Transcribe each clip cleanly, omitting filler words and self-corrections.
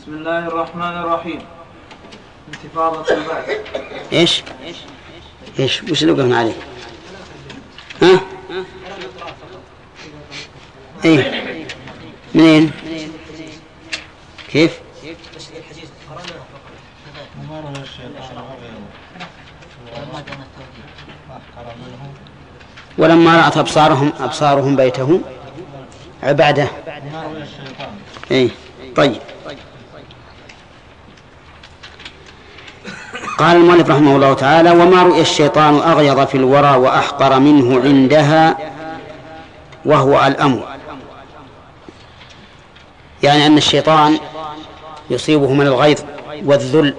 بسم الله الرحمن الرحيم. انتفاضة البعث. ايش وش اللي قلنا عليه؟ ها؟ ايه منين؟ كيف؟ ولما رأت أبصارهم بيته عباده. ايه طيب. قال المؤلف رحمه الله تعالى: وما رؤي الشيطان أغيظ في الورى وأحقر منه عندها وهو الأمر. يعني أن الشيطان يصيبه من الغيظ والذل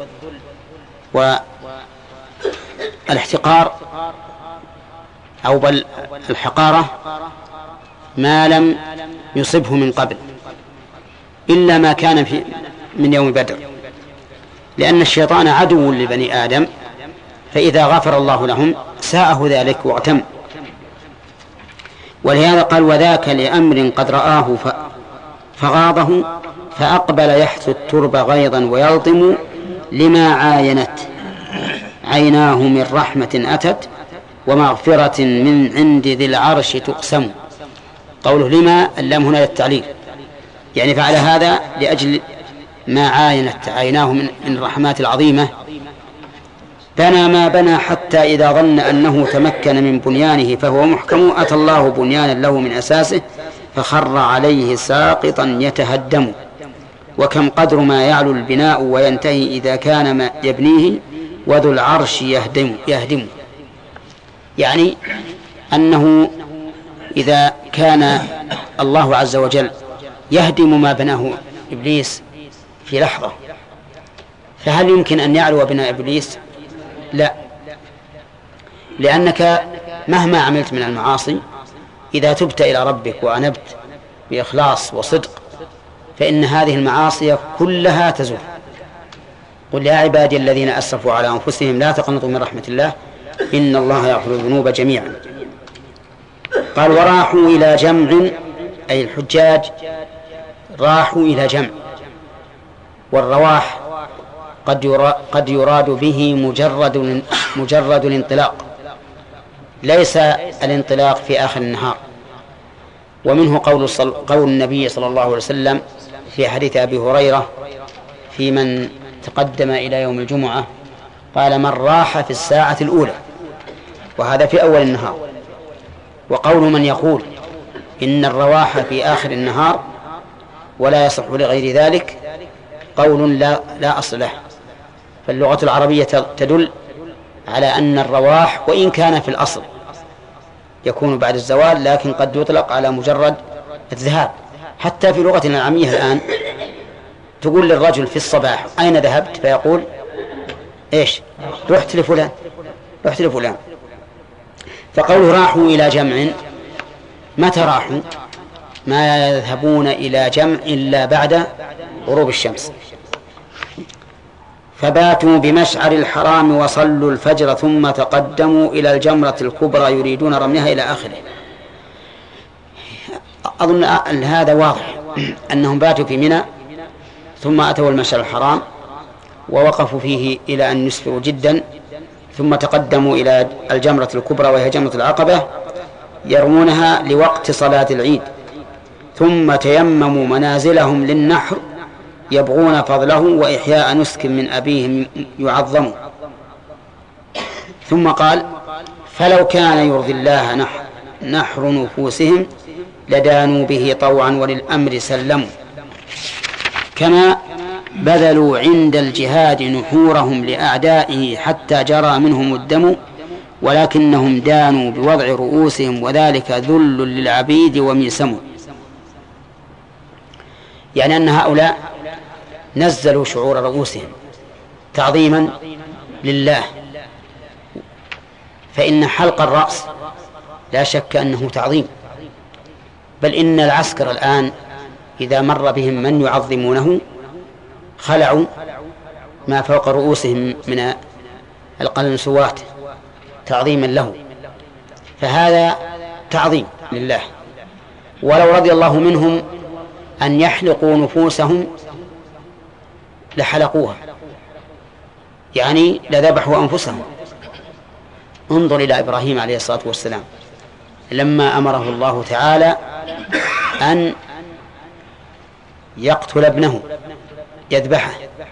والاحتقار أو بل الحقارة ما لم يصبه من قبل إلا ما كان من يوم بدر، لأن الشيطان عدو لبني آدم، فإذا غفر الله لهم ساءه ذلك واغتم. ولهذا قال: وذاك لأمر قد رآه فغاضه فأقبل يحث الترب غيظا ويلطم لما عاينت عيناه من رحمة أتت ومغفرة من عند ذي العرش تقسم. قوله لما، اللام هنا للتعليل، يعني فعل هذا لأجل ما عاينت عيناه من الرحمات العظيمة. بنى ما بنى حتى إذا ظن أنه تمكن من بنيانه فهو محكم أتى الله بنيانا له من أساسه فخر عليه ساقطا يتهدم. وكم قدر ما يعلو البناء وينتهي إذا كان ما يبنيه وذو العرش يهدم. يعني أنه إذا كان الله عز وجل يهدم ما بناه إبليس في لحظة، فهل يمكن أن يعلو بناء إبليس؟ لا، لأنك مهما عملت من المعاصي إذا تبت إلى ربك وأنبت بإخلاص وصدق فإن هذه المعاصي كلها تزول. قل يا عبادي الذين أسرفوا على أنفسهم لا تقنطوا من رحمة الله إن الله يغفر الذنوب جميعا. قال: وراحوا إلى جمع، أي الحجاج راحوا إلى جمع. والرواح قد يراد به مجرد الانطلاق، ليس الانطلاق في آخر النهار. ومنه قول النبي صلى الله عليه وسلم في حديث أبي هريرة في من تقدم إلى يوم الجمعة قال: من راح في الساعة الأولى، وهذا في أول النهار. وقول من يقول إن الرواح في آخر النهار ولا يصح لغير ذلك قول لا أصل له. فاللغة العربية تدل على أن الرواح وإن كان في الأصل يكون بعد الزوال، لكن قد يطلق على مجرد الذهاب. حتى في لغتنا العامية الآن تقول للرجل في الصباح: أين ذهبت؟ فيقول: إيش؟ رحت لفلان. فقوله راحوا إلى جمع، متى راحوا؟ ما يذهبون إلى جمع إلا بعد غروب الشمس. فباتوا بمشعر الحرام وصلوا الفجر ثم تقدموا إلى الجمرة الكبرى يريدون رميها إلى آخره. أظن هذا واضح أنهم باتوا في منى ثم أتوا المشعر الحرام ووقفوا فيه إلى أن يسفروا جدا، ثم تقدموا إلى الجمرة الكبرى وهي جمرة العقبة يرمونها لوقت صلاة العيد، ثم تيمموا منازلهم للنحر يبغون فضله وإحياء نسك من أبيهم يعظم. ثم قال: فلو كان يرضي الله نحر نفوسهم لدانوا به طوعا وللأمر سلموا. كما بذلوا عند الجهاد نحورهم لأعدائه حتى جرى منهم الدم ولكنهم دانوا بوضع رؤوسهم وذلك ذل للعبيد وميسم. يعني أن هؤلاء نزلوا شعور رؤوسهم تعظيما لله، فإن حلق الرأس لا شك أنه تعظيم، بل إن العسكر الآن إذا مر بهم من يعظمونه خلعوا ما فوق رؤوسهم من القلنسوات تعظيما له، فهذا تعظيم لله. ولو رضي الله منهم أن يحلقوا نفوسهم لحلقوها، يعني لذبحوا أنفسهم. انظر إلى إبراهيم عليه الصلاة والسلام لما أمره الله تعالى أن يقتل ابنه يذبحه،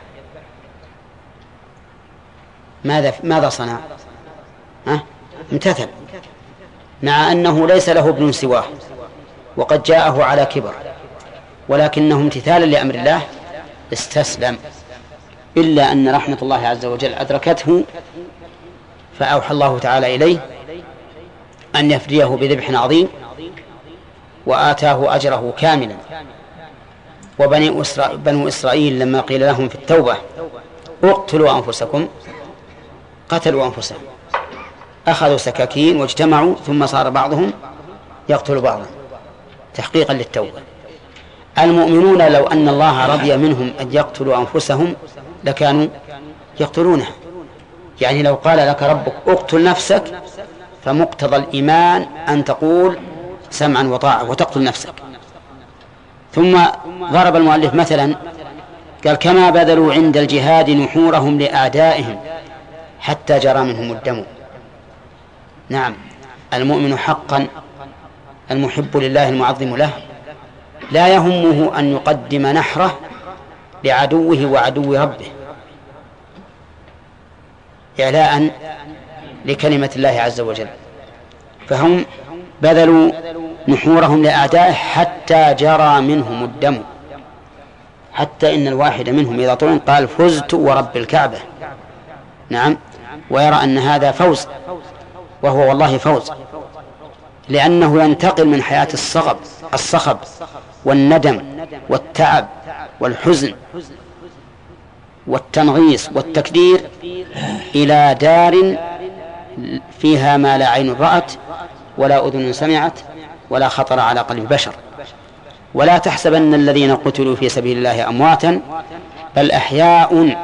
ماذا صنع؟ امتثل، مع أنه ليس له ابن سواه وقد جاءه على كبر، ولكنه امتثالا لأمر الله استسلم، إلا أن رحمة الله عز وجل أدركته فأوحى الله تعالى إليه أن يفديه بذبح عظيم وآتاه أجره كاملا. وبنو إسرائيل لما قيل لهم في التوبة اقتلوا أنفسكم قتلوا أنفسهم، أخذوا سكاكين واجتمعوا، ثم صار بعضهم يقتل بعضا تحقيقا للتوبة. المؤمنون لو أن الله رضي منهم أن يقتلوا أنفسهم لكانوا يقتلونه، يعني لو قال لك ربك اقتل نفسك فمقتضى الإيمان أن تقول سمعا وطاعة وتقتل نفسك. ثم ضرب المؤلف مثلا قال كما بذلوا عند الجهاد نحورهم لأعدائهم حتى جرى منهم الدم. نعم، المؤمن حقا المحب لله المعظم له لا يهمه أن يقدم نحره لعدوه وعدو ربه إعلاء لكلمة الله عز وجل، فهم بذلوا نحورهم لأعدائه حتى جرى منهم الدم، حتى إن الواحد منهم إذا طعن قال فزت ورب الكعبة. نعم، ويرى أن هذا فوز، وهو والله فوز، لأنه ينتقل من حياة الصخب والندم والتعب والحزن والتنغيص والتكدير إلى دار فيها ما لا عين رأت ولا أذن سمعت ولا خطر على قلب بشر. ولا تحسبن الذين قتلوا في سبيل الله أمواتا بل أحياء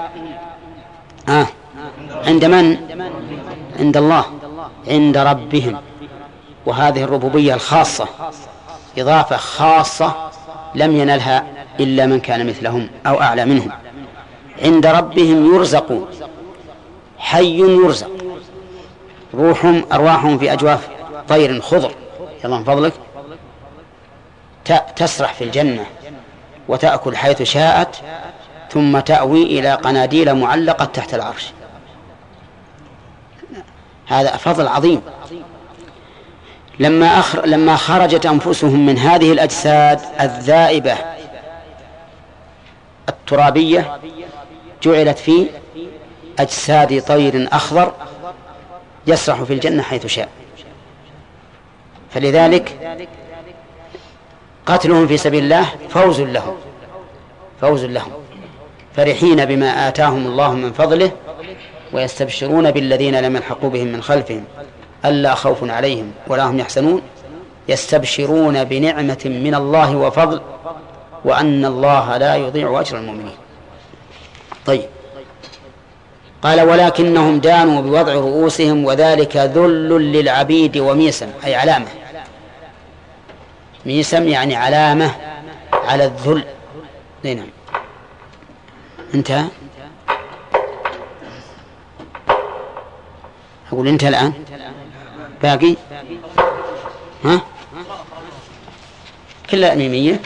عند من؟ عند الله، عند ربهم. وهذه الربوبية الخاصة إضافة خاصة لم ينلها إلا من كان مثلهم أو أعلى منهم. عند ربهم يرزقون، حي يرزق، أرواحهم في أجواف طير خضر، يلا من فضلك، تسرح في الجنة وتأكل حيث شاءت ثم تأوي إلى قناديل معلقة تحت العرش. هذا فضل عظيم. لما خرجت أنفسهم من هذه الأجساد الذائبة الترابية جعلت في أجساد طير أخضر يسرح في الجنة حيث شاء. فلذلك قتلهم في سبيل الله فوز لهم فرحين بما آتاهم الله من فضله ويستبشرون بالذين لم يلحقوا بهم من خلفهم ألا خوف عليهم ولا هم يحزنون يستبشرون بنعمة من الله وفضل وأن الله لا يضيع أجر المؤمنين. طيب، قال ولكنهم دانوا بوضع رؤوسهم وذلك ذل للعبيد وميسم، أي علامة، ميسم يعني علامة على الذل. نعم، انتهى. أقول انتهى الآن، باقي كلها ميمية.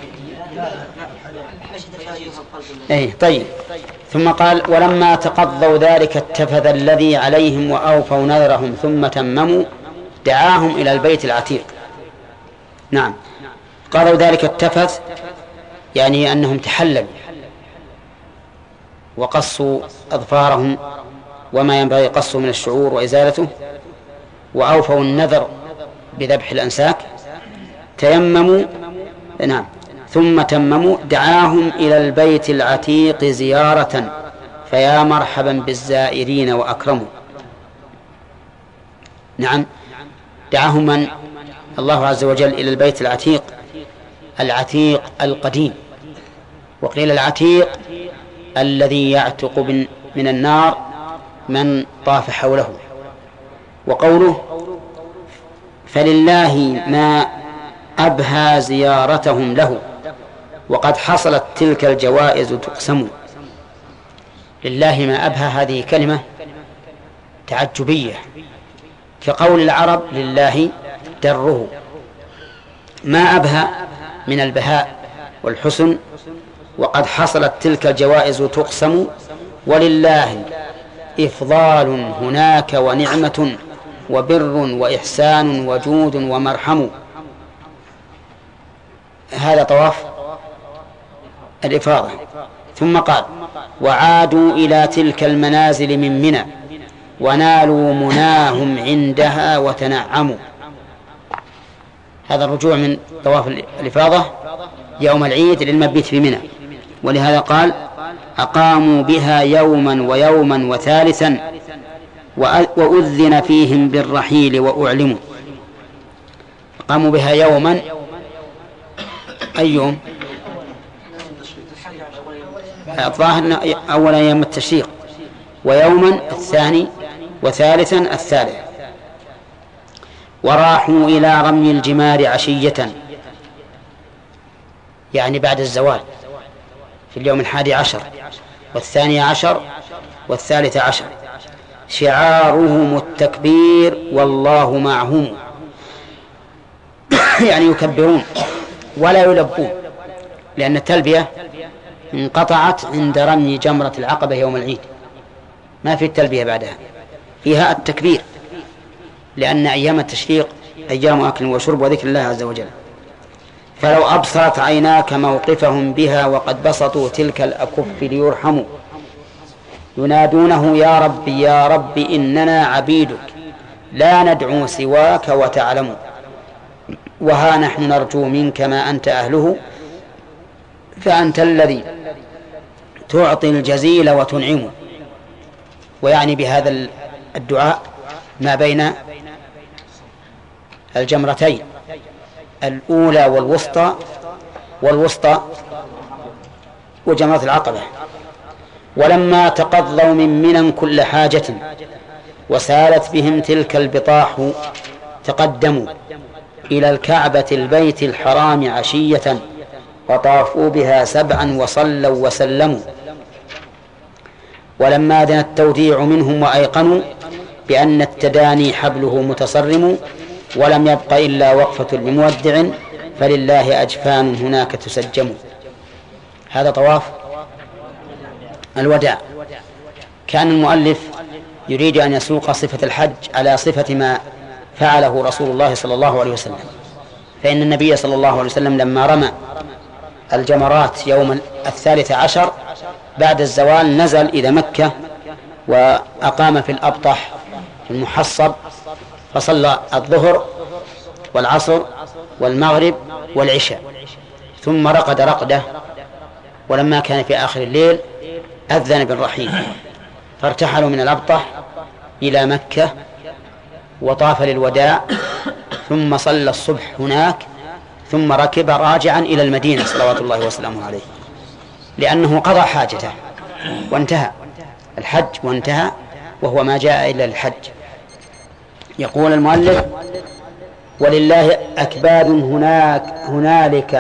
طيب، ثم قال ولما تقضوا ذلك اتفذ الذي عليهم وأوفوا نذرهم ثم تمموا دعاهم إلى البيت العتيق. نعم، قالوا ذلك اتفذ يعني أنهم تحللوا وقصوا أظفارهم وما ينبغي قصه من الشعور وإزالته، وأوفوا النذر بذبح الأنساك، تيمموا. نعم، ثم تمموا دعاهم إلى البيت العتيق زيارة فيا مرحبا بالزائرين وأكرموا. نعم، دعاهم من؟ الله عز وجل إلى البيت العتيق، العتيق القديم، وقيل العتيق الذي يعتق من النار من طاف حوله. وقوله فلله ما أبهى زيارتهم له وقد حصلت تلك الجوائز تقسم. لله ما أبهى هذه كلمة تعجبية، كقول العرب لله دره. ما أبهى من البهاء والحسن، وقد حصلت تلك الجوائز تقسم، ولله إفضال هناك ونعمة وبر وإحسان وجود ومرحم. هذا طواف الإفاضة. ثم قال وعادوا إلى تلك المنازل من منى ونالوا مناهم عندها وتنعموا. هذا الرجوع من طواف الإفاضة يوم العيد للمبيت في منى، ولهذا قال أقاموا بها يوما ويوما وثالثا وأذن فيهم بالرحيل وأعلموا. أقاموا بها يوما، أي يوم؟ الظاهر أولا يوم التشريق، ويوما الثاني، وثالثا الثالث. وراحوا إلى رمي الجمار عشية، يعني بعد الزوال، في اليوم 11 و12 و13. شعارهم التكبير والله معهم، يعني يكبرون ولا يلبون، لأن التلبية انقطعت عند رمي جمرة العقبة يوم العيد، ما في التلبية بعدها، فيها التكبير، لأن أيام التشريق أيام أكل وشرب وذكر الله عز وجل. فلو أبصرت عيناك موقفهم بها وقد بسطوا تلك الأكف ليرحموا، ينادونه يا ربي يا ربي إننا عبيدك لا ندعو سواك وتعلم، وها نحن نرجو منك ما أنت أهله، فأنت الذي تعطي الجزيل وتنعم. ويعني بهذا الدعاء ما بين الجمرتين الأولى والوسطى وجمرة العقبة. ولما تقضوا من منى كل حاجة وسالت بهم تلك البطاح، تقدموا إلى الكعبة البيت الحرام عشية وطافوا بها 7 وصلوا وسلموا. ولما دنا التوديع منهم وأيقنوا بأن التداني حبله متصرم، ولم يبق إلا وقفة لمودع فلله أجفان هناك تسجم. هذا طواف الوداع. كان المؤلف يريد أن يسوق صفة الحج على صفة ما فعله رسول الله صلى الله عليه وسلم، فإن النبي صلى الله عليه وسلم لما رمى الجمرات يوم 13 بعد الزوال نزل إلى مكة وأقام في الأبطح في المحصب، فصلى الظهر والعصر والمغرب والعشاء، ثم رقد رقدة، ولما كان في آخر الليل أذن بالرحيل، فارتحلوا من الأبطح إلى مكة وطاف للوداع، ثم صلى الصبح هناك، ثم ركب راجعا إلى المدينة صلوات الله وسلامه عليه، لأنه قضى حاجته وانتهى الحج وانتهى، وهو ما جاء إلا للحج. يقول المؤلف ولله أكباد هنالك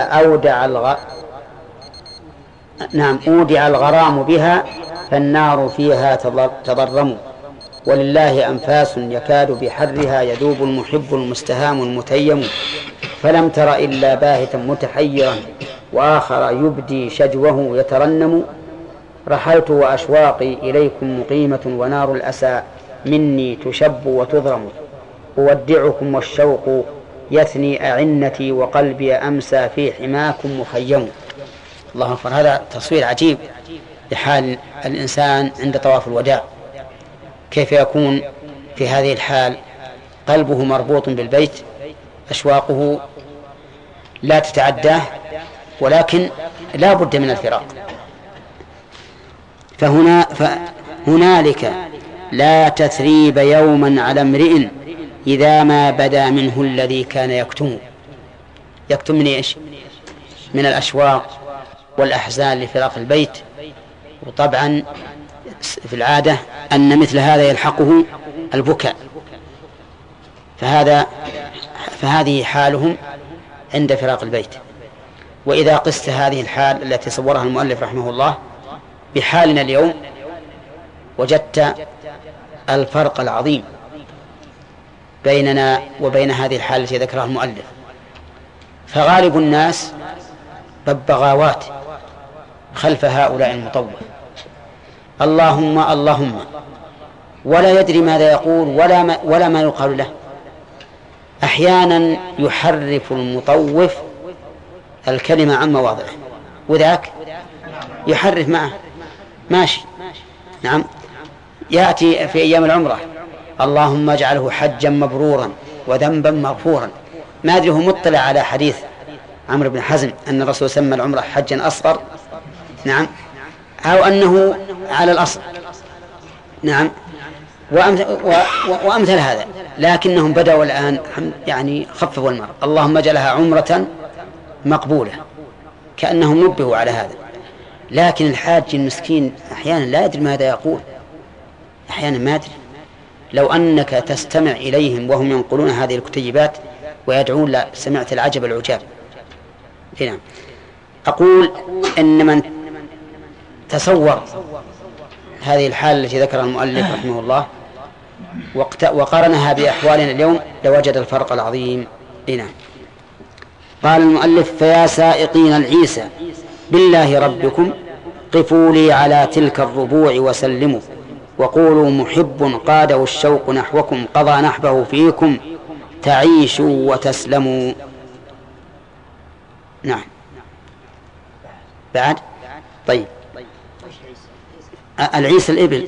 أودع الغرام بها فالنار فيها تضرم، ولله أنفاس يكاد بحرها يذوب المحب المستهام المتيم، فلم تر إلا باهتا متحيرا وآخر يبدي شجوه يترنم، رحلت وأشواقي إليكم مقيمة ونار الأسى مني تشب وتضرم، أودعكم والشوق يثني أعنتي وقلبي أمسى في حماكم مخيم. الله أكبر. هذا تصوير عجيب لحال الإنسان عند طواف الوداع، كيف يكون في هذه الحال قلبه مربوط بالبيت، أشواقه لا تتعداه، ولكن لا بد من الفراق. فهنالك لا تثريب يوما على امرئ إذا ما بدا منه الذي كان يكتم من إيش؟ من الأشواق والأحزان لفراق البيت. وطبعا في العادة أن مثل هذا يلحقه البكاء، فهذه حالهم عند فراق البيت. وإذا قست هذه الحال التي صورها المؤلف رحمه الله بحالنا اليوم وجدت الفرق العظيم بيننا وبين هذه الحالة التي ذكرها المؤلف. فغالب الناس ببغاوات خلف هؤلاء المطوف، اللهم اللهم، ولا يدري ماذا يقول ولا ما يقال له. أحيانا يحرف المطوف الكلمة عن مواضعه، وذاك يحرف معه ماشي. نعم، يأتي في أيام العمرة اللهم اجعله حجا مبرورا وذنبا مغفورا. ما أدري هو مطلع على حديث عمرو بن حزم أن الرسول سمى العمرة حجا أصغر، نعم، أو أنه على الأصل، نعم، وأمثل هذا. لكنهم بدأوا الآن يعني خففوا المرء، اللهم اجعلها عمرة مقبولة، كأنهم نبهوا على هذا. لكن الحاج المسكين أحيانا لا يدري ماذا يقول، أحيانا ما يدري. لو أنك تستمع إليهم وهم ينقلون هذه الكتيبات ويدعون لا سمعت العجب العجاب. نعم، أقول إن من تصور هذه الحالة التي ذكرها المؤلف رحمه الله وقارنها بأحوالنا اليوم لوجد الفرق العظيم. نعم. قال المؤلف فيا سائقين العيسى بالله ربكم قفوا لي على تلك الربوع وسلموا، وقولوا محب قاده الشوق نحوكم قضى نحبه فيكم تعيشوا وتسلموا. نعم، بعد طيب العيسى الإبل.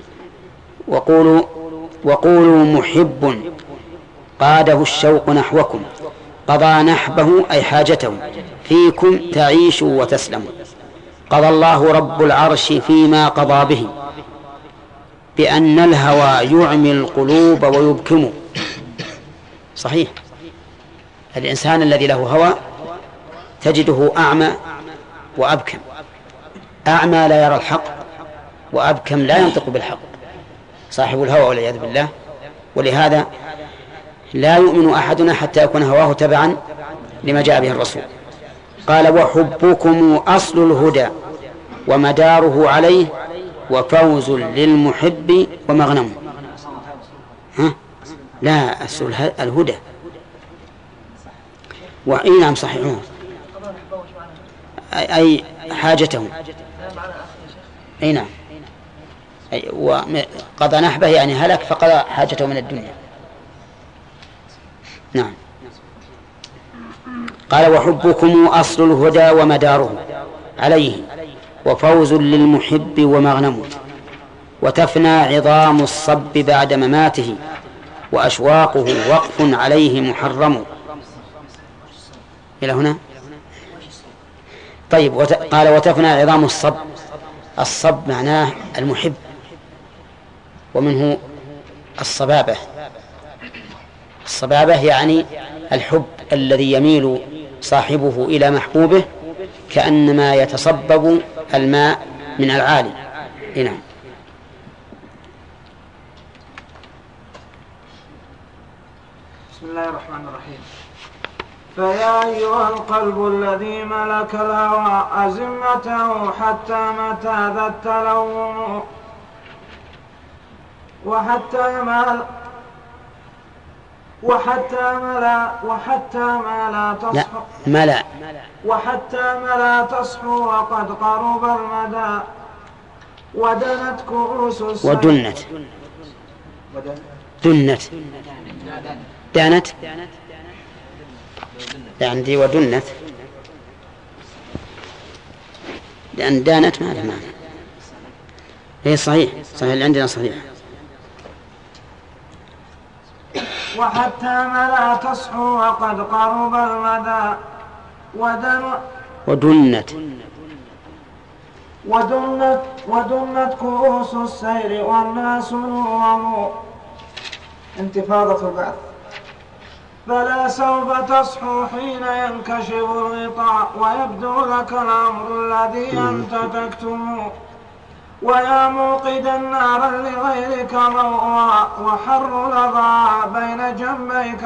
وقولوا محب قاده الشوق نحوكم قضى نحبه أي حاجته فيكم تعيشوا وتسلموا. قضى الله رب العرش فيما قضى به بأن الهوى يعمي القلوب ويبكم. صحيح، الإنسان الذي له هوى تجده أعمى وأبكم. أعمى لا يرى الحق، وأبكم لا ينطق بالحق، صاحب الهوى والعياذ بالله. ولهذا لا يؤمن أحدنا حتى يكون هواه تبعا لما جاء به الرسول. قال وحبكم أصل الهدى ومداره عليه وفوز للمحب ومغنم. لا، أصل الهدى نعم صحيح، أي حاجته. أي نعم، وقضى نحبه يعني هلك فقضى حاجته من الدنيا. نعم. قال وحبكم أصل الهدى ومداره عليه وفوز للمحب ومغنم، وتفنى عظام الصب بعد مماته وأشواقه وقف عليه محرم. إلى هنا طيب. قال وتفنى عظام الصب. الصب معناه المحب، ومنه الصبابة. الصبابة يعني الحب الذي يميل صاحبه إلى محبوبه كأنما يتصبب الماء من العالي. نعم. بسم الله الرحمن الرحيم. فيا أيها القلب الذي ملك الهوى أزمته حتى متى ذا التلوم وحتى ملا تصحو وقد قرب المدى ودنت كؤوس السيل دانت عندي ودنت، لأن دانت ما له معنى. هي صحيح اللي عندنا صحيح. وحتى ملا تصحو وقد قرب المدى ودنت كؤوس السير والناس نوم. انتفاضة البعث. فلا سوف تصحو حين ينكشف الغطاء ويبدو لك الأمر الذي أنت تكتم، ويا موقدا نارا لغيرك ضوءها وحر لظى بين جنبيك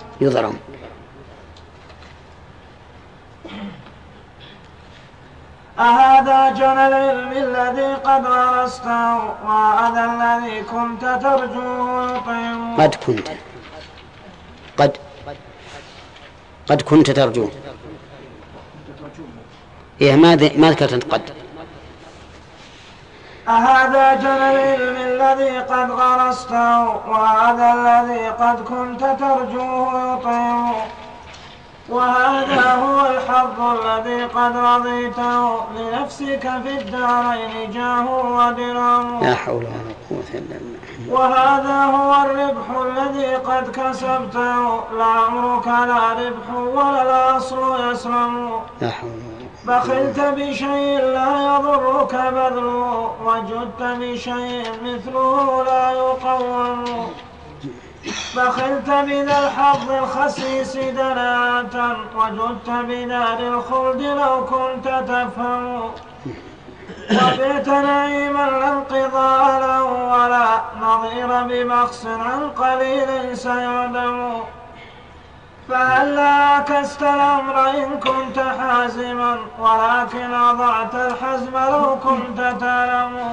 يضرم. أهذا جنى العلم الذي قد غرسته وهذا الذي كنت ترجوه يطعم. قد كنت ترجوه. إيه ما ذكرت قد. أهذا جنى العلم الذي قد غرسته وهذا الذي قد كنت ترجوه يطعم. وهذا هو الحظ الذي قد رضيته لنفسك في الدارين جاه ودرهم. لا حول ولا قوة إلا بالله. وهذا هو الربح الذي قد كسبته لعمرك لا ربح ولا الأصل يسلم. لا حول ولا قوة. بخلت بشيء لا يضرك بذله وجدت بشيء مثله لا يقوم. بخلت بذا الحظ الخسيس دناة وجدت بدار الخلد لو كنت تفهم. وبئت نعيما لا انقضاء له ولا نظير بمقص عن قليل سيعدم. فهلا عكست الأمر إن كنت حازما ولكن أضعت الحزم لو كنت تعلم.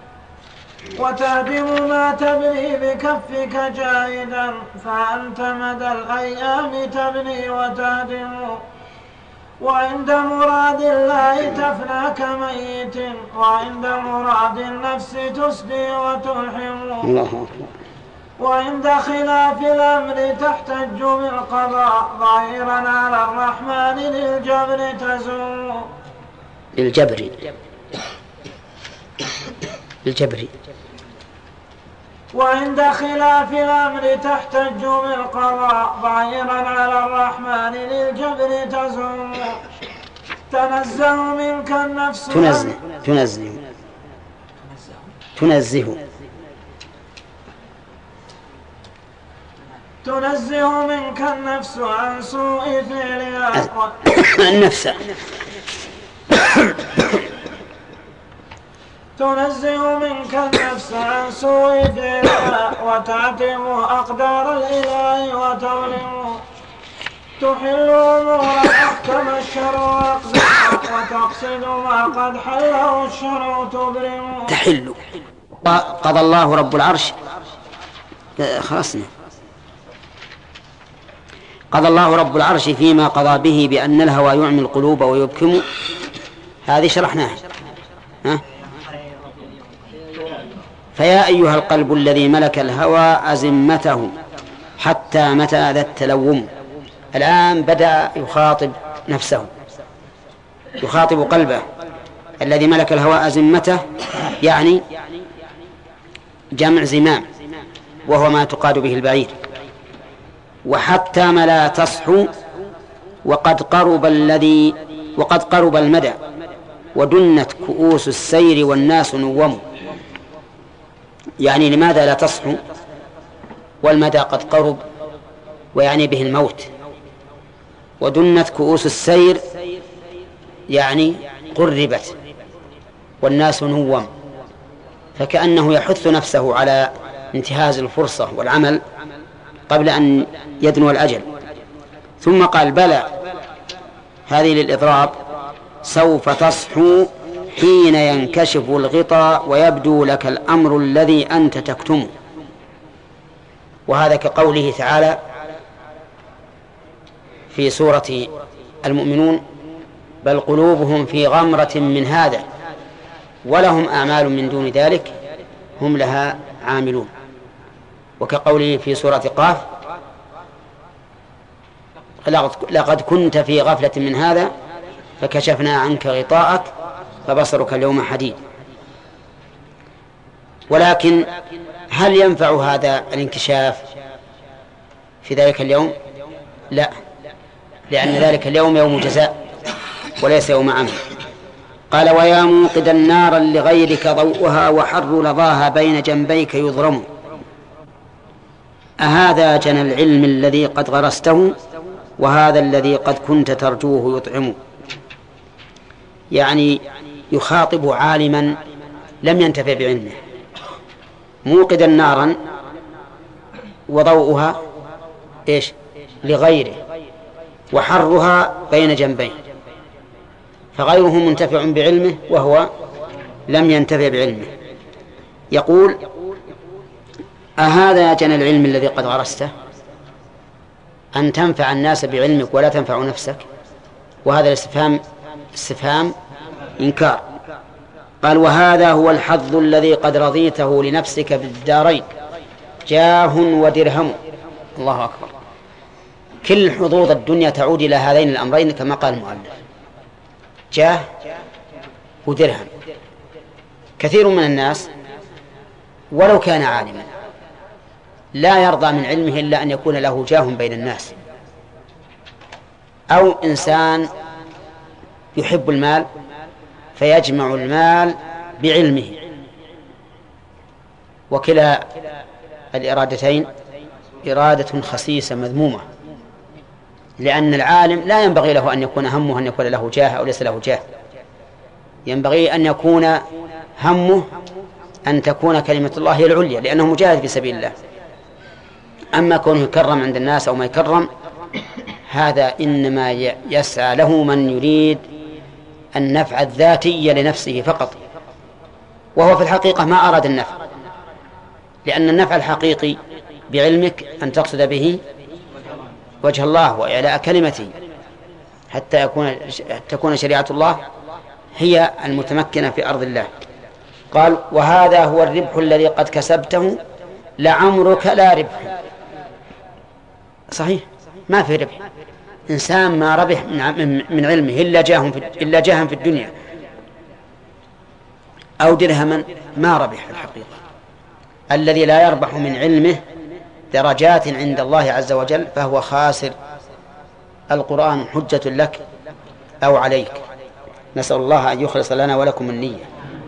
وتهدم ما تبني بكفك جاهدا فأنت مدى الأيام تبني وتهدم. وعند مراد الله تفنى كميت وعند مراد النفس تسدي وتلحم. وعند خلاف الأمر تحتج بالقضاء ظاهرا على الرحمن للجبر تزوم. للجبر. وعند خلاف الأمر تحتج بالقضاء ظاهرا على الرحمن للجبر تزوم. تنزه منك النفس تنزه منك النفس عن سوء فعلها. تنزه منك النفس عن سوء فعلها وتعتم أقدار الإله وتظلم. تحل أمورا أحكم الشرع أقدارها وتقصد ما قد حله الشرع تبرم. تحل. قضى الله رب العرش. خلصنا. قضى الله رب العرش فيما قضى به بأن الهوى يعمي القلوب ويبكم. هذه شرحناها. فيا أيها القلب الذي ملك الهوى أزمته حتى متى ذا التلوم. الآن بدأ يخاطب نفسه، يخاطب قلبه الذي ملك الهوى أزمته، يعني جمع زمام وهو ما تقاد به البعير. وحتى ما لا تصحو وقد قرب المدى ودنت كؤوس السير والناس نوم. يعني لماذا لا تصحو والمدى قد قرب، ويعني به الموت. ودنت كؤوس السير يعني قربت، والناس نوم، فكأنه يحث نفسه على انتهاز الفرصة والعمل قبل أن يدنو الأجل. ثم قال بلى، هذه للإضراب، سوف تصحو حين ينكشف الغطاء ويبدو لك الأمر الذي أنت تكتمه. وهذا كقوله تعالى في سورة المؤمنون بل قلوبهم في غمرة من هذا ولهم أعمال من دون ذلك هم لها عاملون. وكقوله في سورة قاف لقد كنت في غفلة من هذا فكشفنا عنك غطاءك فبصرك اليوم حديد. ولكن هل ينفع هذا الانكشاف في ذلك اليوم؟ لا، لأن ذلك اليوم يوم جزاء وليس يوم عمل. قال ويا موقدا نارا لغيرك ضوءها وحر لظاها بين جنبيك يضرم. أهذا جنى العلم الذي قد غرسته وهذا الذي قد كنت ترجوه يطعم. يعني يخاطب عالما لم ينتفع بعلمه، موقدا نارا وضوءها إيش لغيره وحرها بين جنبين. فغيره منتفع بعلمه وهو لم ينتفع بعلمه. يقول: أهذا جنى العلم الذي قد غرسته، أن تنفع الناس بعلمك ولا تنفع نفسك؟ وهذا الاستفهام إنكار. قال: وهذا هو الحظ الذي قد رضيته لنفسك في الدارين، جاه ودرهم. الله أكبر. كل حظوظ الدنيا تعود إلى هذين الأمرين كما قال المؤلف: جاه ودرهم. كثير من الناس ولو كان عالما لا يرضى من علمه إلا أن يكون له جاه بين الناس، أو إنسان يحب المال فيجمع المال بعلمه. وكلا الإرادتين إرادة خسيسة مذمومة، لأن العالم لا ينبغي له أن يكون همه أن يكون له جاه أو ليس له جاه، ينبغي أن يكون همه أن تكون كلمة الله هي العليا، لأنه مجاهد في سبيل الله. أما كونه يكرم عند الناس أو ما يكرم، هذا إنما يسعى له من يريد النفع الذاتي لنفسه فقط، وهو في الحقيقة ما أراد النفع، لأن النفع الحقيقي بعلمك أن تقصد به وجه الله وإعلاء كلمته حتى تكون شريعة الله هي المتمكنة في أرض الله. قال: وهذا هو الربح الذي قد كسبته لعمرك لا ربح. صحيح، ما في ربح. إنسان ما ربح من علمه إلا جاها في الدنيا أو درهما، ما ربح في الحقيقة. الذي لا يربح من علمه درجات عند الله عز وجل فهو خاسر. القرآن حجة لك أو عليك. نسأل الله أن يخلص لنا ولكم النية.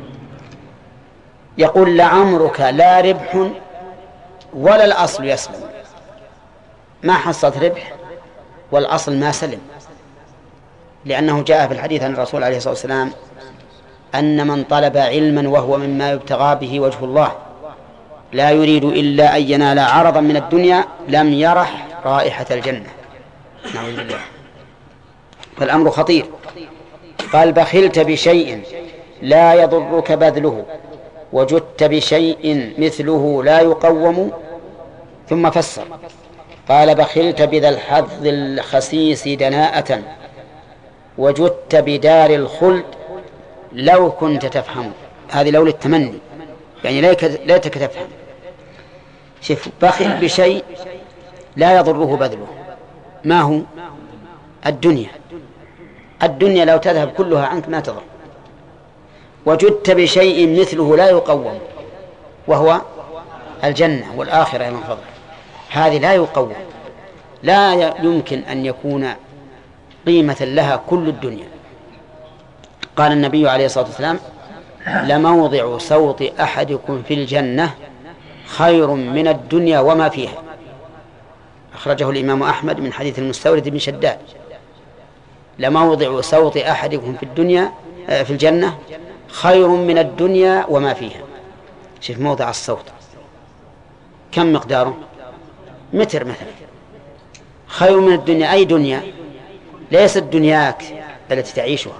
يقول: لعمرك لا ربح ولا الأصل يسلم. ما حصلت ربح والأصل ما سلم، لأنه جاء في الحديث عن الرسول عليه الصلاة والسلام أن من طلب علما وهو مما يبتغى به وجه الله لا يريد إلا أن ينال عرضا من الدنيا لم يرح رائحة الجنة. نعوذ بالله. فالأمر خطير. قال: بخلت بشيء لا يضرك بذله وجدت بشيء مثله لا يقوم. ثم فسر قال: بخلت بذا الحظ الخسيس دناءة وجدت بدار الخلد لو كنت تفهم. هذه لو للتمني، يعني ليتك تفهم. شوف، بخل بشيء لا يضره بذله. ما هو؟ الدنيا. الدنيا لو تذهب كلها عنك ما تضر. وجدت بشيء مثله لا يقوم، وهو الجنة والآخرة من فضل. هذه لا يقوم، لا يمكن أن يكون قيمة لها كل الدنيا. قال النبي عليه الصلاة والسلام: لموضع صوت أحدكم في الجنة خير من الدنيا وما فيها. أخرجه الإمام أحمد من حديث المستورد بن شداد. لموضع صوت أحدكم في الجنة خير من الدنيا وما فيها. شوف موضع الصوت كم مقداره؟ متر مثلا. خير من الدنيا، أي دنيا؟ ليست دنياك التي تعيشها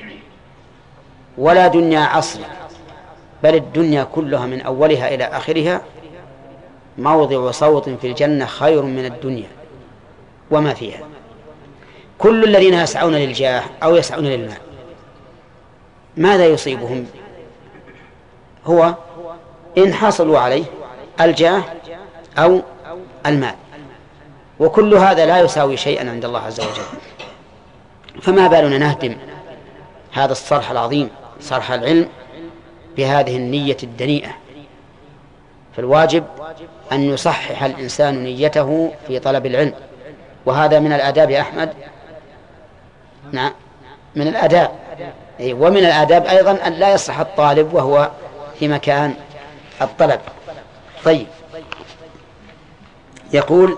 ولا دنيا عصرك، بل الدنيا كلها من أولها إلى آخرها. موضع صوت في الجنة خير من الدنيا وما فيها. كل الذين يسعون للجاه أو يسعون للمال ماذا يصيبهم؟ هو إن حصلوا عليه الجاه أو المال، وكل هذا لا يساوي شيئا عند الله عز وجل. فما بالنا نهدم هذا الصرح العظيم، صرح العلم، بهذه النية الدنيئة؟ فالواجب أن يصحح الإنسان نيته في طلب العلم، وهذا من الآداب يا أحمد. نعم، من الآداب. ومن الآداب أيضا أن لا يصح الطالب وهو في مكان الطلب. طيب، يقول: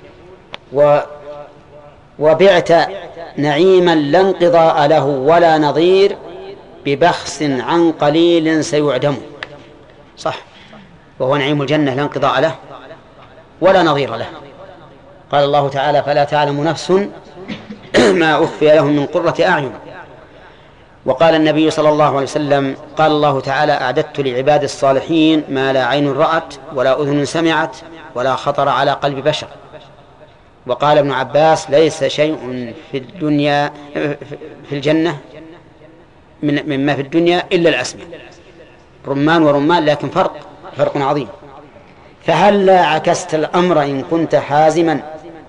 وبعت نعيما لا انقضاء له ولا نظير ببخس عن قليل سيعدم. صح، وهو نعيم الجنة لا انقضاء له ولا نظير له. قال الله تعالى: فلا تعلم نفس ما أخفي لهم من قرة أعين وقال النبي صلى الله عليه وسلم: قال الله تعالى: أعددت لعباد الصالحين ما لا عين رأت ولا أذن سمعت ولا خطر على قلب بشر. وقال ابن عباس: ليس شيء في الدنيا في الجنة مما في الدنيا إلا الأسماء، رمان ورمان، لكن فرق عظيم. فهلا عكست الأمر إن كنت حازما.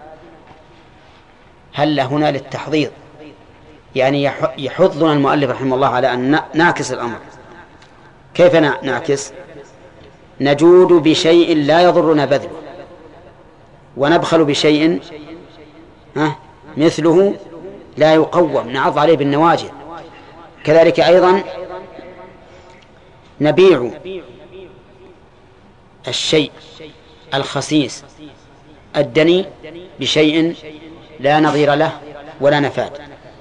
هلا هنا للتحضيض، يعني يحضنا المؤلف رحمه الله على أن نعكس الأمر. كيف نعكس؟ نجود بشيء لا يضرنا بذله، ونبخل بشيء مثله لا يقوم، نعض عليه بالنواجذ. كذلك أيضا نبيع الشيء الخسيس الدني بشيء لا نظير له ولا نفاد.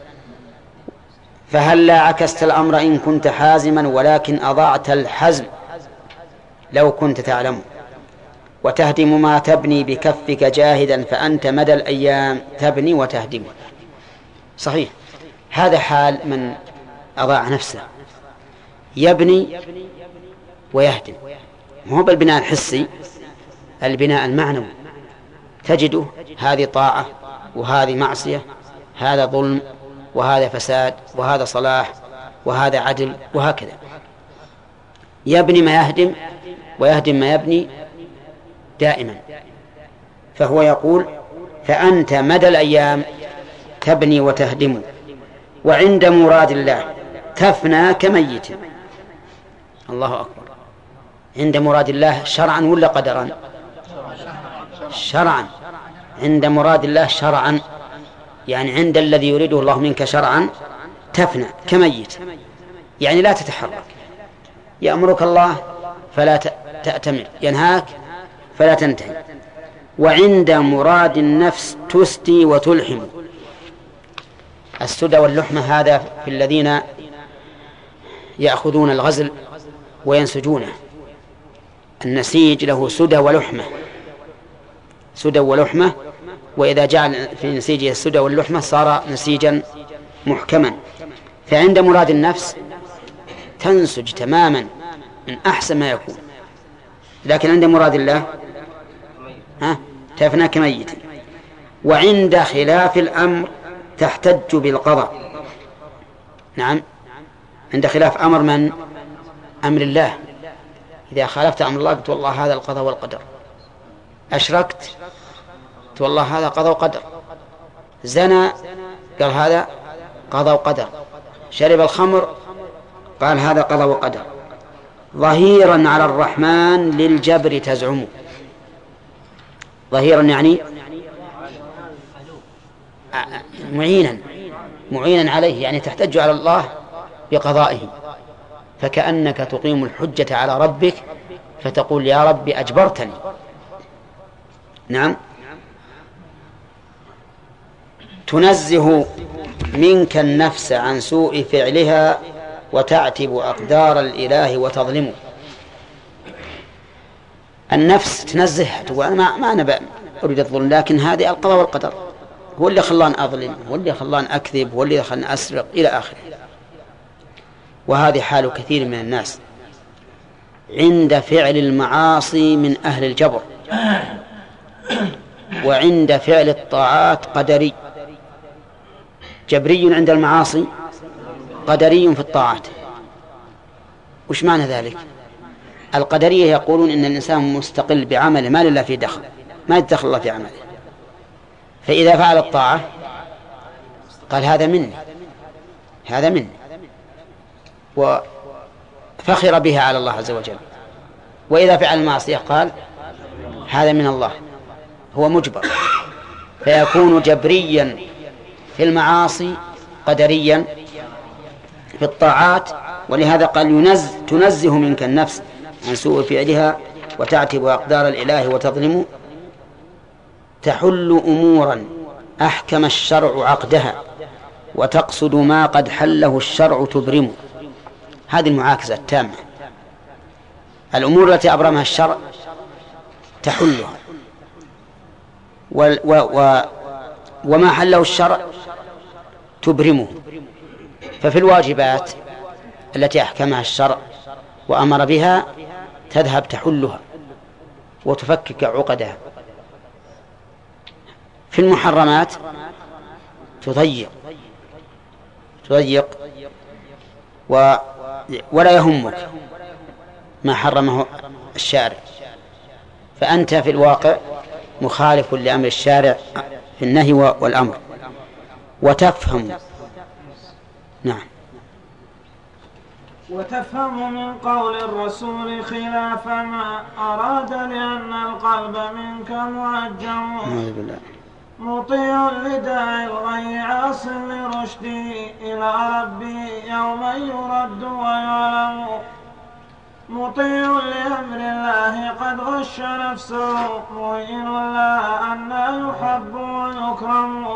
فهلا عكست الأمر إن كنت حازما ولكن أضعت الحزم لو كنت تعلم، وتهدم ما تبني بكفك جاهدا، فأنت مدى الأيام تبني وتهدم. صحيح، هذا حال من أضاع نفسه، يبني ويهدم. مو بالبناء الحسي، البناء المعنوي، تجده هذه طاعة وهذه معصية، هذا ظلم وهذا فساد وهذا صلاح وهذا عدل، وهكذا يبني ما يهدم ويهدم ما يبني دائما. فهو يقول: فأنت مدى الأيام تبني وتهدم، وعند مراد الله تفنى كميت. الله أكبر! عند مراد الله شرعا ولا قدرا؟ شرعا. عند مراد الله شرعا، يعني عند الذي يريده الله منك شرعا تفنى كميت، يعني لا تتحرك. يأمرك الله فلا تأتمر، ينهاك فلا تنتهي. وعند مراد النفس تستي وتلحم. السدى واللحمة هذا في الذين يأخذون الغزل وينسجونه. النسيج له سدى ولحمة، سدى ولحمة، وإذا جعل في نسيجه السدى واللحمة صار نسيجا محكما. فعند مراد النفس تنسج تماما من أحسن ما يكون، لكن عند مراد الله تفنى كميت. وعند خلاف الأمر تحتج بالقضاء. نعم، عند خلاف أمر من؟ أمر الله. إذا خالفت أمر الله قلت والله هذا القضاء والقدر. أشركت قلت والله هذا قضاء وقدر. زنى قال هذا قضاء وقدر. شرب الخمر قال هذا قضاء وقدر. ظهيرا على الرحمن للجبر تزعم. ظهيرا يعني معينا عليه، يعني تحتج على الله بقضائه، فكأنك تقيم الحجة على ربك فتقول يا رب أجبرتني. نعم. تنزه منك النفس عن سوء فعلها وتعتب أقدار الإله وتظلمه. النفس تنزه، تقول أنا ما أريد الظلم، لكن هذه القضاء والقدر، هو اللي خلاني أظلم، هو اللي خلاني أكذب، هو اللي خلاني أسرق إلى آخره. وهذه حال كثير من الناس عند فعل المعاصي من أهل الجبر، وعند فعل الطاعات قدري. جبري عند المعاصي، قدري في الطاعات. وش معنى ذلك؟ القدرية يقولون إن الإنسان مستقل بعمله، ما لله فيه دخل، ما يدخل الله في عمله. فإذا فعل الطاعة قال هذا مني، هذا مني، وفخر بها على الله عز وجل. وإذا فعل المعصية قال هذا من الله، هو مجبر. فيكون جبريا في المعاصي قدريا في الطاعات. ولهذا قال تنزه منك النفس عن سوء فعلها وتعتب أقدار الإله وتظلم. تحل أمورا أحكم الشرع عقدها وتقصد ما قد حله الشرع تبرم. هذه المعاكسة التامة. الأمور التي أبرمها الشرع تحلها، وما حله الشرع تبرمه. ففي الواجبات التي أحكمها الشرع وأمر بها تذهب تحلها وتفكك عقدها. في المحرمات تضيق ولا يهمك ما حرمه الشارع، فأنت في الواقع مخالف لأمر الشارع في النهي والأمر وتفهم. نعم. وتفهم من قول الرسول خلاف ما أراد لأن القلب منك معجم مطيع لداعي الغي عاص لرشدي إلى ربي يوم يرد ويعلم مطيع لأمر الله قد غش نفسه مهين لا أن يحب ويكرم.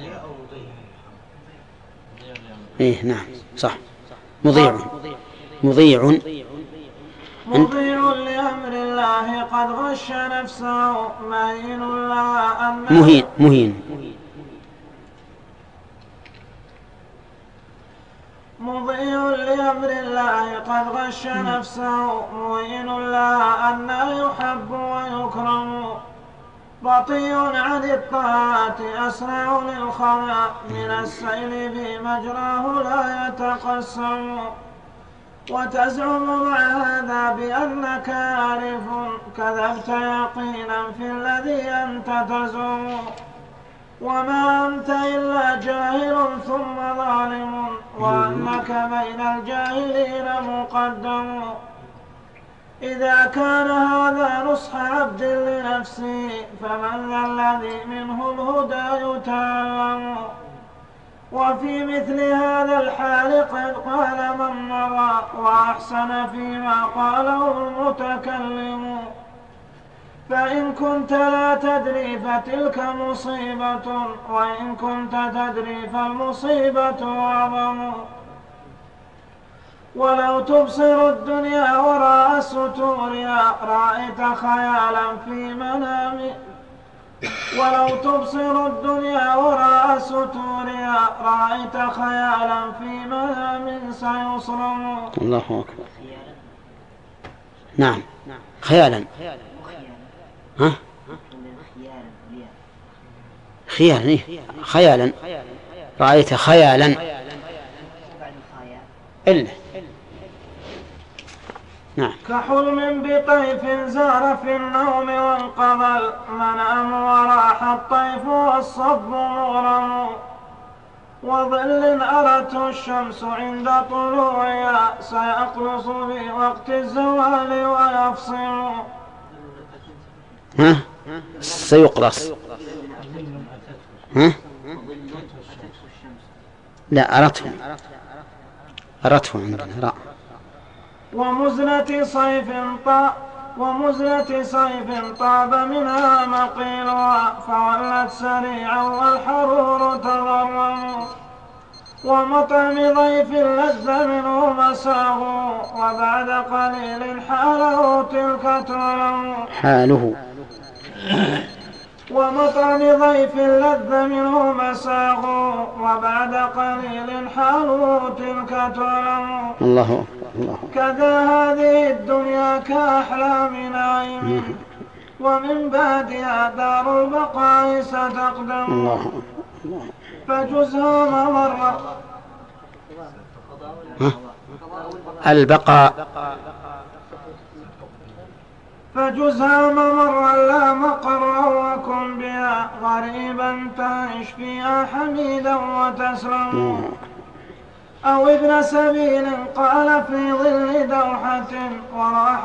إيه نعم صح. مضيع لأمر الله قد غش نفسه مهين لا أن مهين مضيع لأمر الله قد غش نفسه مهين لا أن يحب ويكرم بطيء عن الطاعات أسرع للخطأ من السيل بمجراه لا يتقسم وتزعم مع هذا بأنك عارف كذبت يقينا في الذي أنت تزعم وما أنت إلا جاهل ثم ظالم وأنك بين الجاهلين مقدم. إذا كان هذا نصح عبد لنفسه فمن ذا الذي منه الهدى يتعلم. وفي مثل هذا الحال قد قال من مضى وأحسن فيما قاله المتكلم فإن كنت لا تدري فتلك مصيبة وإن كنت تدري فالمصيبة أعظم. ولو تبصر الدنيا وراء ستورها رأيت خيالا في منام ولو تبصر الدنيا وراء ستورها رأيت خيالا في منام سيصرم. الله أكبر. نعم خيالا. ها خيالا رأيت خيالا إلا نعم. كحلم بطيف زار في النوم وانقضى المنام وراح الطيف والصب مغرم وظل أرته الشمس عند طلوعها سيقلص في وقت الزوال ويفصل. سيقلص. لا أرته عندنا ومزلة صيف طاب منها مقيلها فولت سريعا والحرور تضرم ومطعم ضيف لذ منه مساغ وبعد قليل حاله تلك تعلم ومطعم ضيف لذ منه مساغ وبعد قليل حاله تلك تعلم. الله كذا هذه الدنيا كأحلام نعيم ومن بعدها دار البقاء ستقدم فجزها ممر البقاء فجزها ممرا لا مقر وكن بها غريبا تعيش فيها حميدا وتسلم أو ابن سبيل قال في ظل دوحة وراح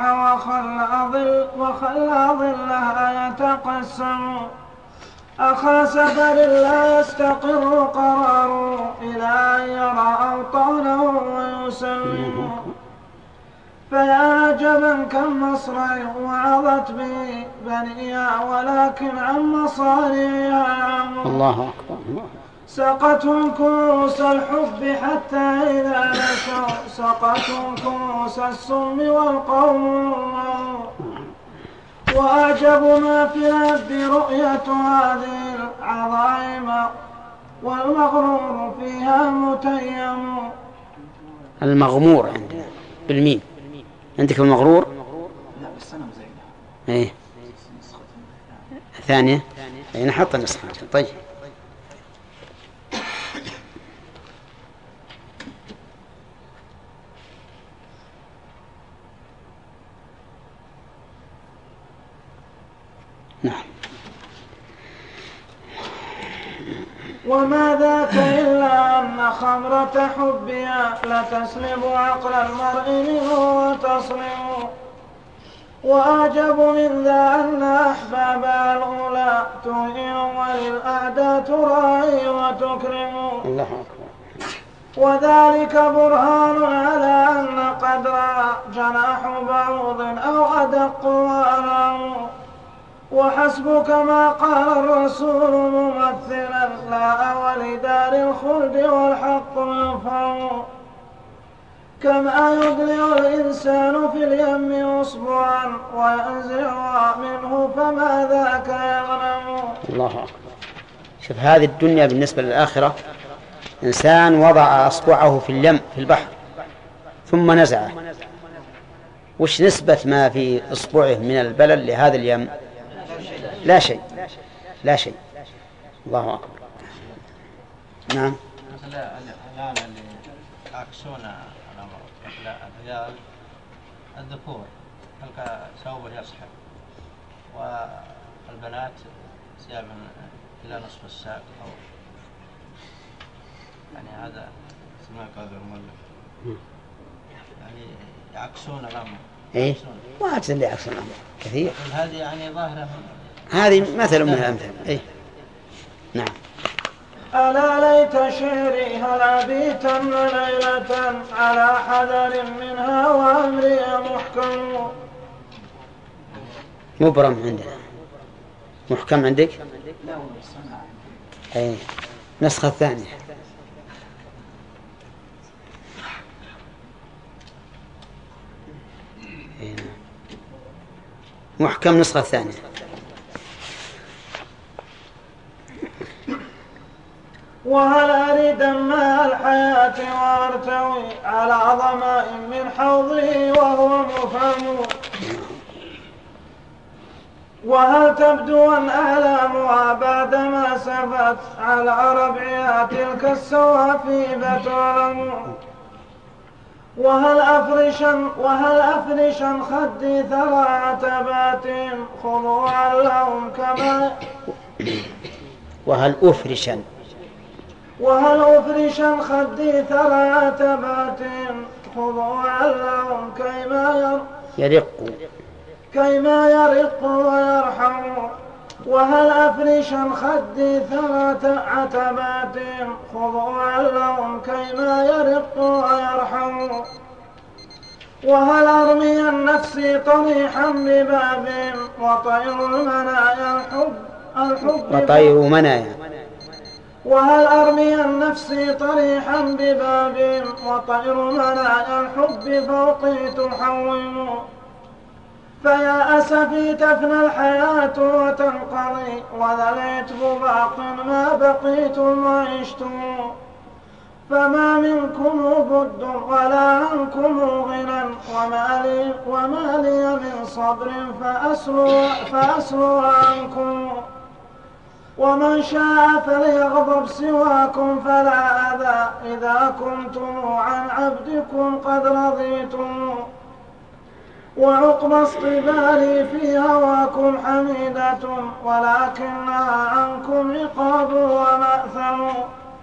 وخلى ظلها يتقسم أخا سفر لا يستقر قرار إلى أن يرى أوطانه ويسلم فيا عجبا كم مصرع وعظت به بنيها ولكن عن مصاريها الله أكبر. سقتهم كؤوس الحب حتى إذا نشوا سقتهم كؤوس السم والقوم وأعجب ما في العبد رؤية هذه العظائم والمغرور فيها متيم المغمور عندنا بالميم. عندك المغرور؟ لا بس أنا مزينة. إيه ثانية. أي نحط النسخة. طيب نعم. وما ذاك إلا أن خمرة حبها لتسلب عقل المرء منه وتصلب. وأعجب من ذا أن أحبابها الأولى تهين وللأعداء تراعي وتكرم. الله أكبر. وذلك برهان على أن قدرها جناح بعوض أو أدق وأرام. وحسبك ما قال الرسول ممثلا لا ولدار الخلد والحق يفهم. كما يضلع الإنسان في اليم أصبعا وينزعها منه فما ذاك يغنم. الله أكبر. شوف هذه الدنيا بالنسبة للآخرة، إنسان وضع أصبعه في اليم في البحر ثم نزعه، وش نسبة ما في إصبعه من البلل لهذا اليم؟ لا شيء، لا شيء. الله أكبر. نعم. مثلا الآن اللي يعكسون الرجال الذكور تلك ثوب يسحب، والبنات ثياب إلى نصف الساق، أو يعني هذا سماك هذا المؤلف يعني يعكسون الأمر. إيه وعكس اللي يعكسون الأمر كثير. هذه يعني ظاهرة، هذه مثل من الأمثال. إيه نعم. ألا ليت شعري هل أبيتن ليلة على حذر منها وأمري محكم. مبرم عندنا، محكم عندك؟ لا والله السنة. أي نسخة ثانية. محكم نسخة ثانية. وهل أريد ماء الحياة وأرتوي على ظماء من حوضه وهو مفهم. وهل تبدو أن أعلامها بعدما سفت على ربعها تلك السوافي تعلم. وهل أفرشا خدي ثرى عتبات خضوعا لهم كما. وهل أفرشا خدي ثرى عتبات خضوعا لهم كيما يرق ويرحم. وهل أفرشا خدي ثرى عتبات خضوعا لهم كيما يرق ويرحم. وهل أرمي النفس طريحا بباب وطير المنايا وطير منايا. وهل أرمي النفس طريحا بباب وطير منايا الحب فوقي تحوم. فيا أسفي تفنى الحياة وتنقضي وذا العتب باق ما بقيتم وعشتم. فما منكم بد ولا عنكم غنى وما لي من صبر فأسلو عنكم. ومن شاء فليغضب سواكم فلا أذى إذا كنتم عن عبدكم قد رضيتم. وعقب اصطباري في هواكم حميدة ولكنها عنكم عقاب ومأثم.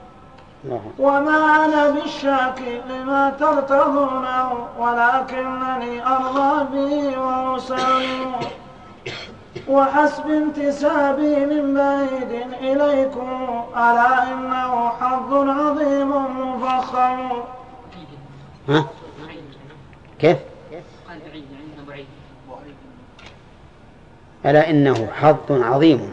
وما أنا بالشاكي لما ترتضونه ولكنني أرضى به وأسلم. وحسب انتسابي من بعيد إليكم ألا إنه حظ عظيم مفخم. ها؟ كيف؟ قال بعيد يعني بعيد. ألا إنه حظ عظيم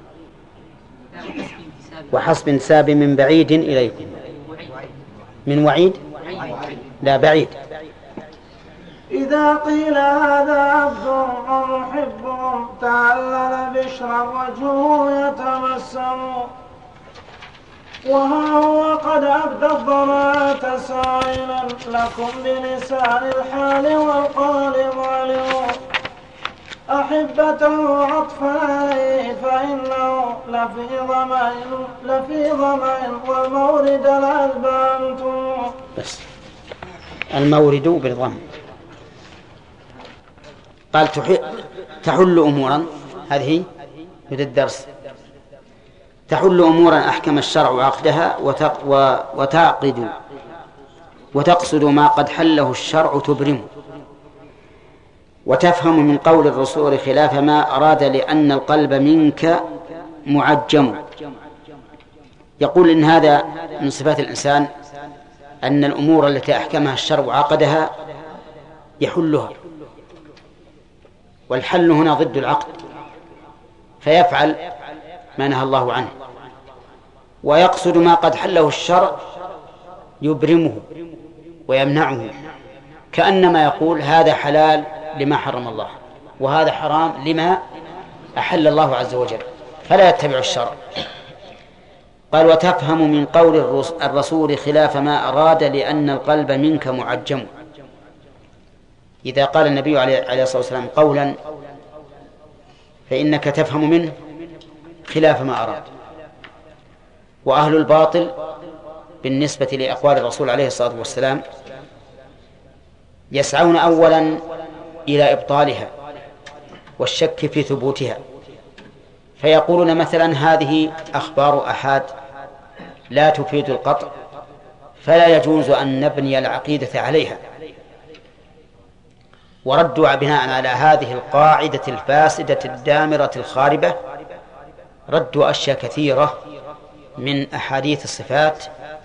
وحسب انتسابي من بعيد إليكم. من وعيد؟ لا بعيد. إذا قيل هذا عبد ومحب تعلل بشرا وجهه يتبسم. وها هو قد أبدى الضماء سائلا لكم بلسان الحال والقال ظالم أحبته عطفا عليه فإنه لفي ظمأ والمورد الأذبانتم. بس المورد بالضم. قال تحل أمورا، هذه من الدرس. تحل أمورا أحكم الشرع عقدها وتعقد وتقصد ما قد حله الشرع تبرمه، وتفهم من قول الرسول خلاف ما أراد لأن القلب منك معجم. يقول إن هذا من صفات الإنسان أن الأمور التي أحكمها الشرع عقدها يحلها، والحل هنا ضد العقد، فيفعل ما نهى الله عنه، ويقصد ما قد حله الشرع يبرمه ويمنعه، كأنما يقول هذا حلال لما حرم الله وهذا حرام لما أحل الله عز وجل، فلا يتبع الشرع. قال وتفهم من قول الرسول خلاف ما أراد لأن القلب منك معجم. إذا قال النبي عليه الصلاة والسلام قولا فإنك تفهم منه خلاف ما أراد. وأهل الباطل بالنسبة لأقوال الرسول عليه الصلاة والسلام يسعون أولا إلى إبطالها والشك في ثبوتها، فيقولون مثلا هذه أخبار أحاد لا تفيد القطع فلا يجوز أن نبني العقيدة عليها. وردوا بناء على هذه القاعدة الفاسدة الدامرة الخاربة ردوا أشياء كثيرة من أحاديث الصفات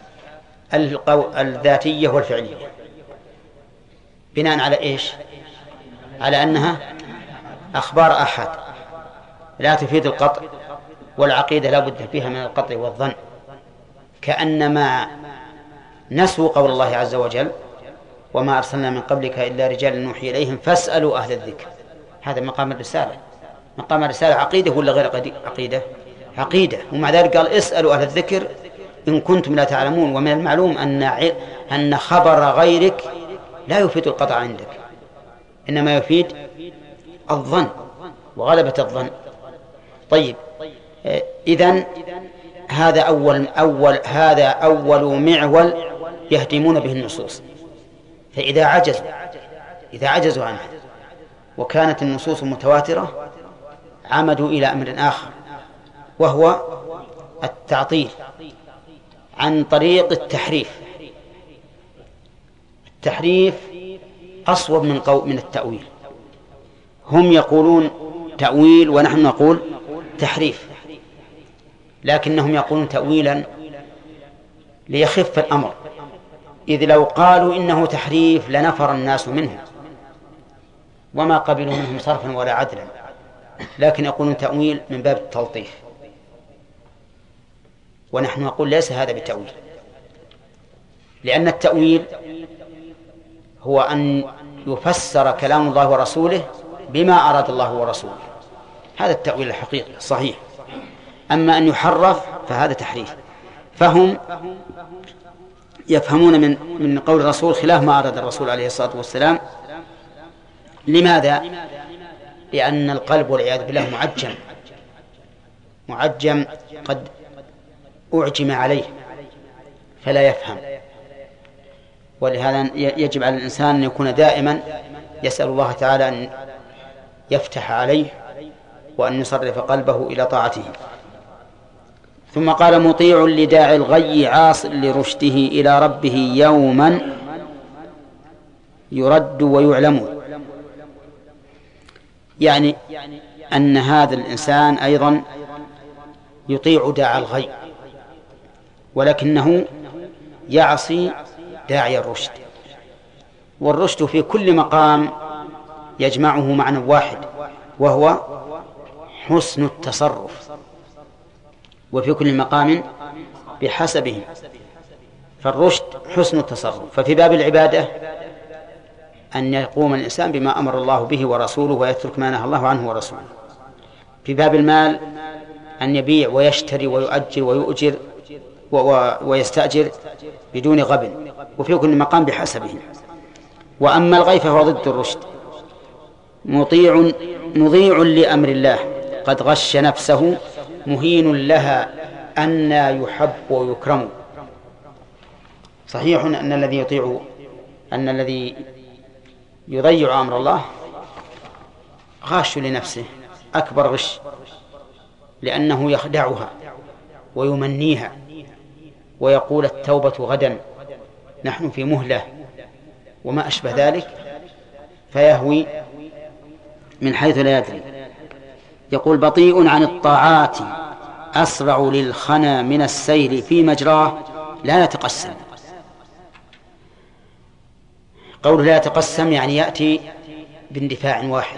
الذاتية والفعلية، بناء على إيش؟ على أنها أخبار أحد لا تفيد القطع، والعقيدة لا بد فيها من القطع والظن، كأنما نسوا قول الله عز وجل وما أرسلنا من قبلك إلا رجال نوحي إليهم فاسألوا أهل الذكر. هذا مقام الرسالة. مقام الرسالة عقيدة ولا غير عقيدة؟ عقيدة. ومع ذلك قال اسألوا أهل الذكر إن كنتم لا تعلمون. ومن المعلوم أن خبر غيرك لا يفيد القطع عندك، إنما يفيد الظن وغلبة الظن. طيب، إذن هذا أول معول يهدمون به النصوص. فإذا عجزوا عنها وكانت النصوص متواترة عمدوا إلى أمر آخر، وهو التعطيل عن طريق التحريف. التحريف أصوب من التأويل. هم يقولون تأويل ونحن نقول تحريف، لكنهم يقولون تأويلا ليخف الأمر، إذ لو قالوا إنه تحريف لنفر الناس منه وما قبلوا منهم صرفا ولا عدلا، لكن يقولون تأويل من باب التلطيف، ونحن نقول ليس هذا بتأويل، لأن التأويل هو أن يفسر كلام الله ورسوله بما أراد الله ورسوله، هذا التأويل الحقيقي الصحيح. أما أن يحرف فهذا تحريف. فهم يفهمون من قول الرسول خلاف ما أراد الرسول عليه الصلاة والسلام. لماذا؟ لأن القلب والعياذ بالله معجم قد أعجم عليه فلا يفهم. ولهذا يجب على الإنسان أن يكون دائما يسأل الله تعالى أن يفتح عليه وأن يصرف قلبه إلى طاعته. ثم قال مطيع لداعي الغي عاص لرشده إلى ربه يوما يرد ويعلم. يعني أن هذا الإنسان أيضا يطيع داعي الغي، ولكنه يعصي داعي الرشد. والرشد في كل مقام يجمعه معنى واحد، وهو حسن التصرف، وفي كل مقام بحسبه. فالرشد حسن التصرف. ففي باب العبادة أن يقوم الإنسان بما أمر الله به ورسوله ويترك ما نهى الله عنه ورسوله. في باب المال أن يبيع ويشتري ويؤجر ويؤجر ويستأجر بدون غبن، وفي كل مقام بحسبه. وأما الغي فهو ضد الرشد، مطيع لأمر الله، قد غش نفسه، مهين لها، أنى يحب ويكرم. صحيح أن الذي يضيع أمر الله غاش لنفسه أكبر غش، لأنه يخدعها ويمنيها ويقول التوبة غدا، نحن في مهلة، وما أشبه ذلك، فيهوي من حيث لا يدري. يقول بطيء عن الطاعات أسرع للخنا من السير في مجراه لا يتقسم. قوله لا يتقسم يعني يأتي باندفاع واحد،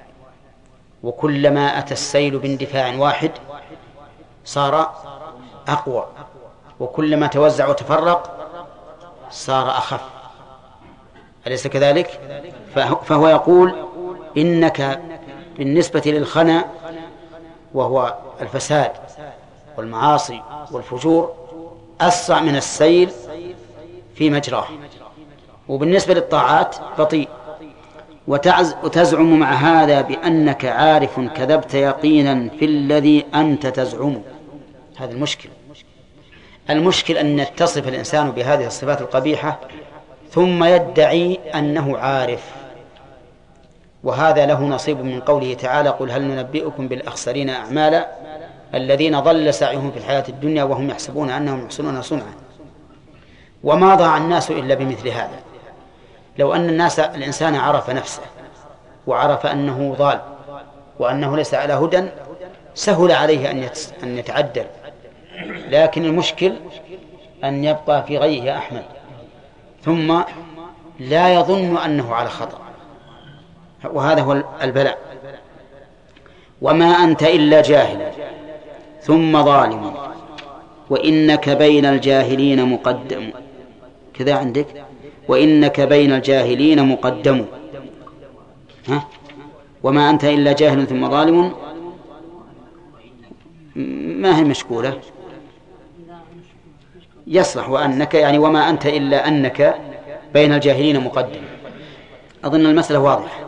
وكلما أتى السيل باندفاع واحد صار أقوى، وكلما توزع وتفرق صار أخف، أليس كذلك؟ فهو يقول إنك بالنسبة للخنا وهو الفساد والمعاصي والفجور أسرع من السيل في مجراه، وبالنسبة للطاعات بطيء. وتزعم مع هذا بأنك عارف كذبت يقينا في الذي أنت تزعم. هذا المشكل أن يتصف الإنسان بهذه الصفات القبيحة ثم يدعي أنه عارف، وهذا له نصيب من قوله تعالى قل هل ننبئكم بالأخسرين أعمالا الذين ضل سعيهم في الحياة الدنيا وهم يحسبون أنهم يحسنون صنعا. وما ضاع الناس إلا بمثل هذا. لو أن الإنسان عرف نفسه وعرف أنه ضال وأنه ليس على هدى سهل عليه أن يتعدل، لكن المشكل أن يبقى في غيه أحمد ثم لا يظن أنه على خطأ، وهذا هو البلاء. وما أنت إلا جاهل ثم ظالم وإنك بين الجاهلين مقدم. كذا عندك وإنك بين الجاهلين مقدم. وما أنت إلا جاهل ثم ظالم ما هي مشكولة، يصلح وأنك يعني وما أنت إلا أنك بين الجاهلين مقدم. أظن المسألة واضحة.